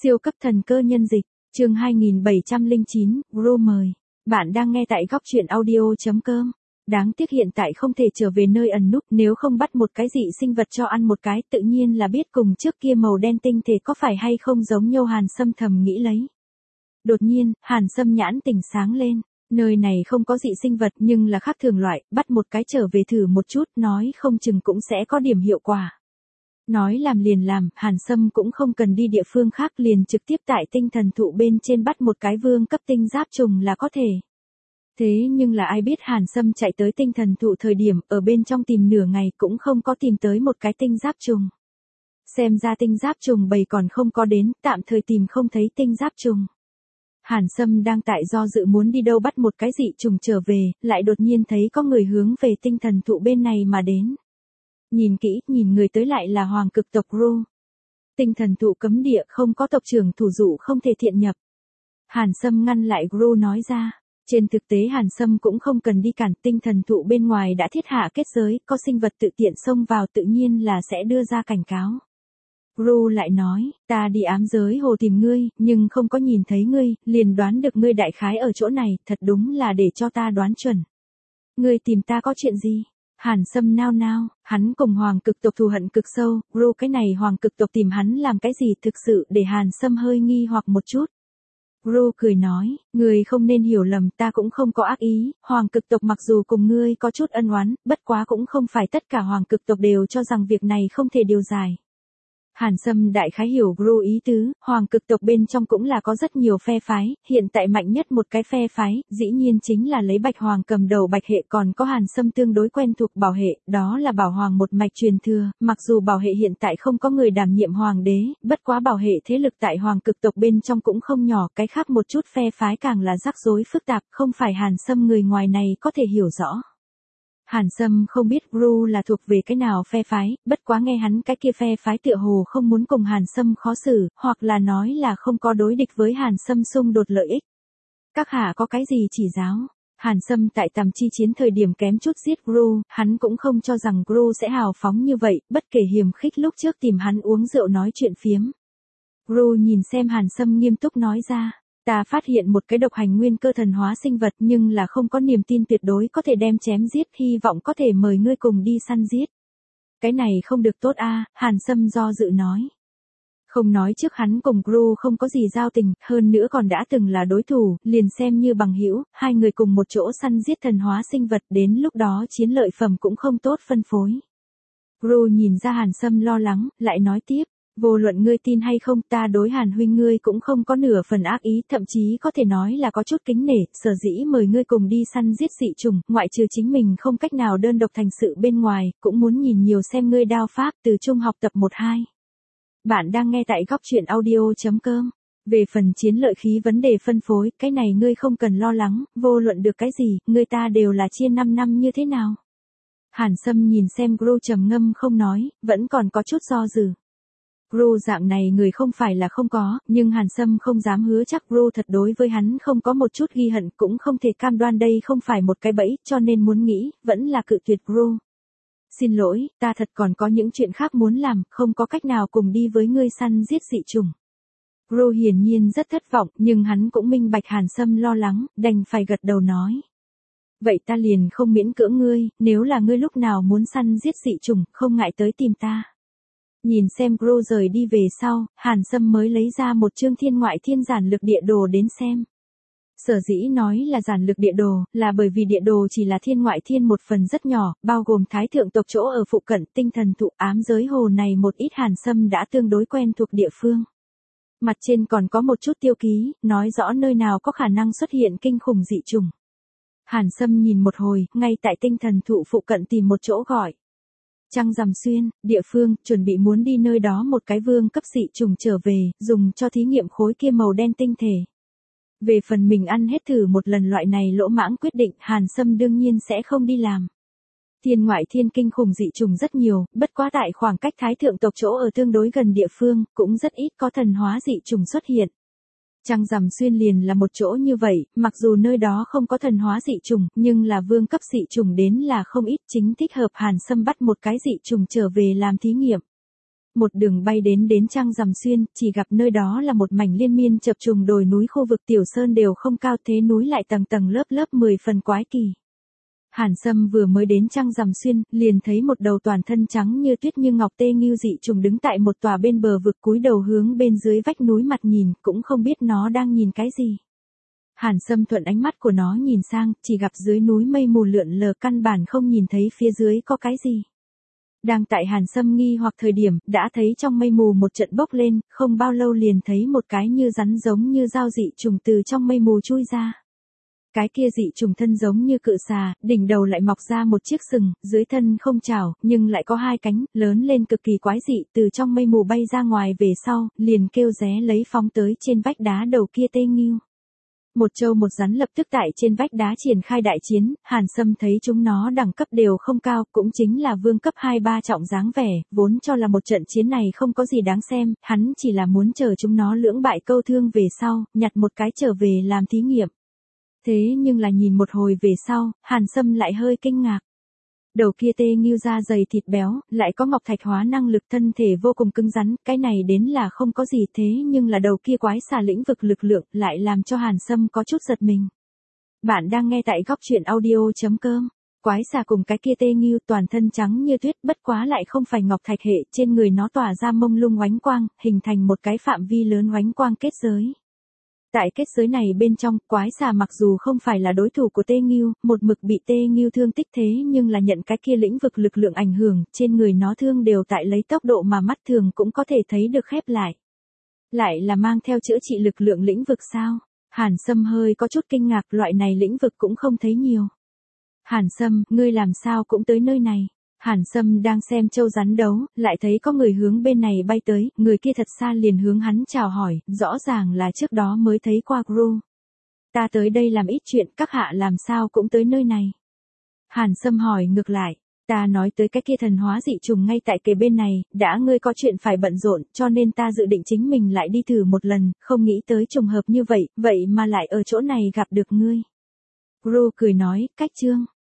Siêu cấp thần cơ nhân dịch, chương 2709, Gru mời. Bạn đang nghe tại góc truyện audio.com. Đáng tiếc hiện tại không thể trở về nơi ẩn núp, nếu không bắt một cái dị sinh vật cho ăn một cái, tự nhiên là biết cùng trước kia màu đen tinh thể có phải hay không giống nhau. Hàn Sâm thầm nghĩ lấy. Đột nhiên, Hàn Sâm nhãn tỉnh sáng lên. Nơi này không có dị sinh vật nhưng là khác thường loại, bắt một cái trở về thử một chút, nói không chừng cũng sẽ có điểm hiệu quả. Nói làm liền làm, Hàn Sâm cũng không cần đi địa phương khác, liền trực tiếp tại tinh thần thụ bên trên bắt một cái vương cấp tinh giáp trùng là có thể. Thế nhưng là ai biết Hàn Sâm chạy tới tinh thần thụ thời điểm, ở bên trong tìm nửa ngày cũng không có tìm tới một cái tinh giáp trùng. Xem ra tinh giáp trùng bầy còn không có đến, tạm thời tìm không thấy tinh giáp trùng. Hàn Sâm đang tại do dự muốn đi đâu bắt một cái dị trùng trở về, lại đột nhiên thấy có người hướng về tinh thần thụ bên này mà đến. Nhìn kỹ, nhìn người tới lại là hoàng cực tộc Gru. Tinh thần thụ cấm địa, không có tộc trưởng thủ dụ không thể thiện nhập. Hàn Sâm ngăn lại Gru nói ra. Trên thực tế Hàn Sâm cũng không cần đi cản, tinh thần thụ bên ngoài đã thiết hạ kết giới, có sinh vật tự tiện xông vào tự nhiên là sẽ đưa ra cảnh cáo. Gru lại nói, ta đi ám giới hồ tìm ngươi, nhưng không có nhìn thấy ngươi, liền đoán được ngươi đại khái ở chỗ này, thật đúng là để cho ta đoán chuẩn. Ngươi tìm ta có chuyện gì? Hàn Sâm nao nao, hắn cùng hoàng cực tộc thù hận cực sâu, Gru cái này hoàng cực tộc tìm hắn làm cái gì thực sự để Hàn Sâm hơi nghi hoặc một chút. Gru cười nói, ngươi không nên hiểu lầm, ta cũng không có ác ý, hoàng cực tộc mặc dù cùng ngươi có chút ân oán, bất quá cũng không phải tất cả hoàng cực tộc đều cho rằng việc này không thể điều giải. Hàn Sâm đại khái hiểu Gru ý tứ, hoàng cực tộc bên trong cũng là có rất nhiều phe phái, hiện tại mạnh nhất một cái phe phái, dĩ nhiên chính là lấy Bạch Hoàng cầm đầu Bạch hệ, còn có Hàn Sâm tương đối quen thuộc Bảo hệ, đó là Bảo Hoàng một mạch truyền thừa, mặc dù Bảo hệ hiện tại không có người đảm nhiệm hoàng đế, bất quá Bảo hệ thế lực tại hoàng cực tộc bên trong cũng không nhỏ, cái khác một chút phe phái càng là rắc rối phức tạp, không phải Hàn Sâm người ngoài này có thể hiểu rõ. Hàn Sâm không biết Gru là thuộc về cái nào phe phái, bất quá nghe hắn cái kia phe phái tựa hồ không muốn cùng Hàn Sâm khó xử, hoặc là nói là không có đối địch với Hàn Sâm xung đột lợi ích. Các hạ có cái gì chỉ giáo? Hàn Sâm tại Tầm Chi chiến thời điểm kém chút giết Gru, hắn cũng không cho rằng Gru sẽ hào phóng như vậy, bất kể hiềm khích lúc trước tìm hắn uống rượu nói chuyện phiếm. Gru nhìn xem Hàn Sâm nghiêm túc nói ra. Ta phát hiện một cái độc hành nguyên cơ thần hóa sinh vật nhưng là không có niềm tin tuyệt đối có thể đem chém giết, hy vọng có thể mời ngươi cùng đi săn giết. Cái này không được tốt a, Hàn Sâm do dự nói. Không nói trước hắn cùng Gru không có gì giao tình, hơn nữa còn đã từng là đối thủ, liền xem như bằng hữu, hai người cùng một chỗ săn giết thần hóa sinh vật, đến lúc đó chiến lợi phẩm cũng không tốt phân phối. Gru nhìn ra Hàn Sâm lo lắng, lại nói tiếp. Vô luận ngươi tin hay không, ta đối Hàn huynh ngươi cũng không có nửa phần ác ý, thậm chí có thể nói là có chút kính nể, sở dĩ mời ngươi cùng đi săn giết dị trùng, ngoại trừ chính mình không cách nào đơn độc thành sự bên ngoài, cũng muốn nhìn nhiều xem ngươi đao pháp từ trung học tập 1-2. Bạn đang nghe tại góc truyện audio.com. Về phần chiến lợi khí vấn đề phân phối, cái này ngươi không cần lo lắng, vô luận được cái gì, ngươi ta đều là chia 5 năm như thế nào. Hàn Sâm nhìn xem Gru trầm ngâm không nói, vẫn còn có chút do dự. Gru dạng này người không phải là không có, nhưng Hàn Sâm không dám hứa chắc Gru thật đối với hắn không có một chút ghi hận, cũng không thể cam đoan đây không phải một cái bẫy, cho nên muốn nghĩ, vẫn là cự tuyệt Gru. Xin lỗi, ta thật còn có những chuyện khác muốn làm, không có cách nào cùng đi với ngươi săn giết dị trùng. Gru hiển nhiên rất thất vọng, nhưng hắn cũng minh bạch Hàn Sâm lo lắng, đành phải gật đầu nói. Vậy ta liền không miễn cưỡng ngươi, nếu là ngươi lúc nào muốn săn giết dị trùng, không ngại tới tìm ta. Nhìn xem Gru rời đi về sau, Hàn Sâm mới lấy ra một chương thiên ngoại thiên giản lược địa đồ đến xem. Sở dĩ nói là giản lược địa đồ, là bởi vì địa đồ chỉ là thiên ngoại thiên một phần rất nhỏ, bao gồm thái thượng tộc chỗ ở phụ cận, tinh thần thụ, ám giới hồ này một ít Hàn Sâm đã tương đối quen thuộc địa phương. Mặt trên còn có một chút tiêu ký, nói rõ nơi nào có khả năng xuất hiện kinh khủng dị trùng. Hàn Sâm nhìn một hồi, ngay tại tinh thần thụ phụ cận tìm một chỗ gọi. Trăng rằm xuyên, địa phương, chuẩn bị muốn đi nơi đó một cái vương cấp dị trùng trở về, dùng cho thí nghiệm khối kia màu đen tinh thể. Về phần mình ăn hết thử một lần loại này lỗ mãng quyết định, Hàn Sâm đương nhiên sẽ không đi làm. Thiên ngoại thiên kinh khủng dị trùng rất nhiều, bất quá tại khoảng cách thái thượng tộc chỗ ở tương đối gần địa phương, cũng rất ít có thần hóa dị trùng xuất hiện. Trăng rằm xuyên liền là một chỗ như vậy, mặc dù nơi đó không có thần hóa dị trùng, nhưng là vương cấp dị trùng đến là không ít, chính thích hợp Hàn Sâm bắt một cái dị trùng trở về làm thí nghiệm. Một đường bay đến Trăng Rằm Xuyên, chỉ gặp nơi đó là một mảnh liên miên chập trùng đồi núi, khu vực tiểu sơn đều không cao, thế núi lại tầng tầng lớp lớp 10 phần quái kỳ. Hàn Sâm vừa mới đến Trăng Rằm Xuyên, liền thấy một đầu toàn thân trắng như tuyết như ngọc tê nghưu dị trùng đứng tại một tòa bên bờ vực, cúi đầu hướng bên dưới vách núi mặt nhìn, cũng không biết nó đang nhìn cái gì. Hàn Sâm thuận ánh mắt của nó nhìn sang, chỉ gặp dưới núi mây mù lượn lờ, căn bản không nhìn thấy phía dưới có cái gì. Đang tại Hàn Sâm nghi hoặc thời điểm, đã thấy trong mây mù một trận bốc lên, không bao lâu liền thấy một cái như rắn giống như dao dị trùng từ trong mây mù chui ra. Cái kia dị trùng thân giống như cự xà, đỉnh đầu lại mọc ra một chiếc sừng, dưới thân không chảo, nhưng lại có hai cánh, lớn lên cực kỳ quái dị, từ trong mây mù bay ra ngoài về sau, liền kêu ré lấy phóng tới trên vách đá đầu kia tê nghưu. Một trâu một rắn lập tức tại trên vách đá triển khai đại chiến, Hàn Sâm thấy chúng nó đẳng cấp đều không cao, cũng chính là vương cấp 2-3 trọng dáng vẻ, vốn cho là một trận chiến này không có gì đáng xem, hắn chỉ là muốn chờ chúng nó lưỡng bại câu thương về sau, nhặt một cái trở về làm thí nghiệm. Thế nhưng là nhìn một hồi về sau, Hàn Sâm lại hơi kinh ngạc. Đầu kia tê nghưu da dày thịt béo, lại có ngọc thạch hóa năng lực, thân thể vô cùng cứng rắn, cái này đến là không có gì, thế nhưng là đầu kia quái xà lĩnh vực lực lượng lại làm cho Hàn Sâm có chút giật mình. Bạn đang nghe tại góc truyện audio.com. Quái xà cùng cái kia tê nghưu toàn thân trắng như tuyết, bất quá lại không phải ngọc thạch hệ, trên người nó tỏa ra mông lung oánh quang, hình thành một cái phạm vi lớn oánh quang kết giới. Tại kết giới này bên trong, quái xà mặc dù không phải là đối thủ của tê nghưu, một mực bị tê nghưu thương tích, thế nhưng là nhận cái kia lĩnh vực lực lượng ảnh hưởng, trên người nó thương đều tại lấy tốc độ mà mắt thường cũng có thể thấy được khép lại. Lại là mang theo chữa trị lực lượng lĩnh vực sao? Hàn Sâm hơi có chút kinh ngạc, loại này lĩnh vực cũng không thấy nhiều. Hàn Sâm, ngươi làm sao cũng tới nơi này? Hàn Sâm đang xem trâu rắn đấu, lại thấy có người hướng bên này bay tới, người kia thật xa liền hướng hắn chào hỏi, rõ ràng là trước đó mới thấy qua Gru. Ta tới đây làm ít chuyện, các hạ làm sao cũng tới nơi này. Hàn Sâm hỏi ngược lại, ta nói tới cái kia thần hóa dị trùng ngay tại kề bên này, đã ngươi có chuyện phải bận rộn, cho nên ta dự định chính mình lại đi thử một lần, không nghĩ tới trùng hợp như vậy, vậy mà lại ở chỗ này gặp được ngươi. Gru cười nói, cách chương.